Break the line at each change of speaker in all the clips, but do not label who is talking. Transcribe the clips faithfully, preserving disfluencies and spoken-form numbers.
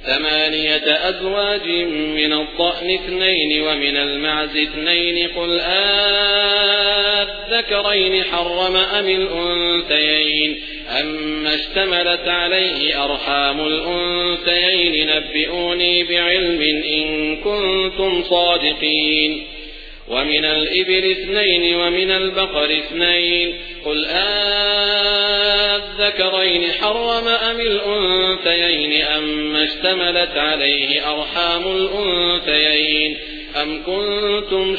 ثمانية أزواج من الضأن اثنين ومن المعز اثنين قل آذكرين حرم أم الأنثيين أما اشتملت عليه أرحام الأنثيين نبئوني بعلم إن كنتم صادقين ومن الإبل اثنين ومن البقر اثنين قل آذكرين حرم أم الأنثيين أما اشتملت عليه أرحام الأنثيين أم كنتم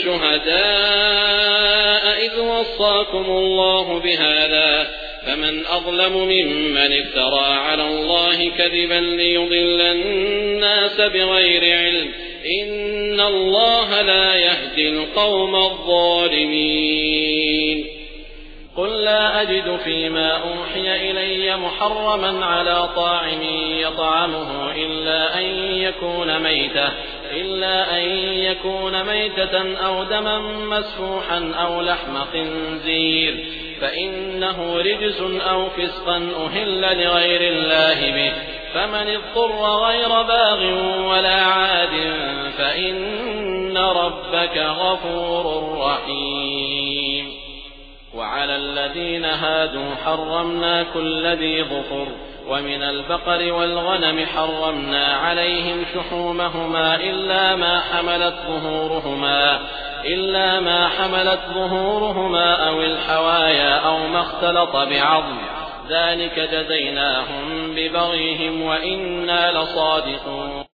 شهداء إذ وصاكم الله بهذا فمن أظلم ممن افترى على الله كذبا ليضل الناس بغير علم إن الله لا يهدي القوم الظالمين قل لا أجد فيما أوحي إلي محرما على طاعم يطعمه إلا أن يكون ميتة إلا أن يكون ميتة أو دما مسفوحا أو لحم خنزير فإنه رجس أو فسقا أهل لغير الله به فمن اضطر غير باغ ولا عاد فإن ربك غفور رحيم وعلى الذين هادوا حرمنا كل ذي ظفر ومن البقر والغنم حرمنا عليهم شحومهما إلا ما حملت ظهورهما إلا ما حملت ظهورهما أو الحوايا أو ما اختلط بعظم ذلك جزيناهم ببغيهم وإنا لصادقون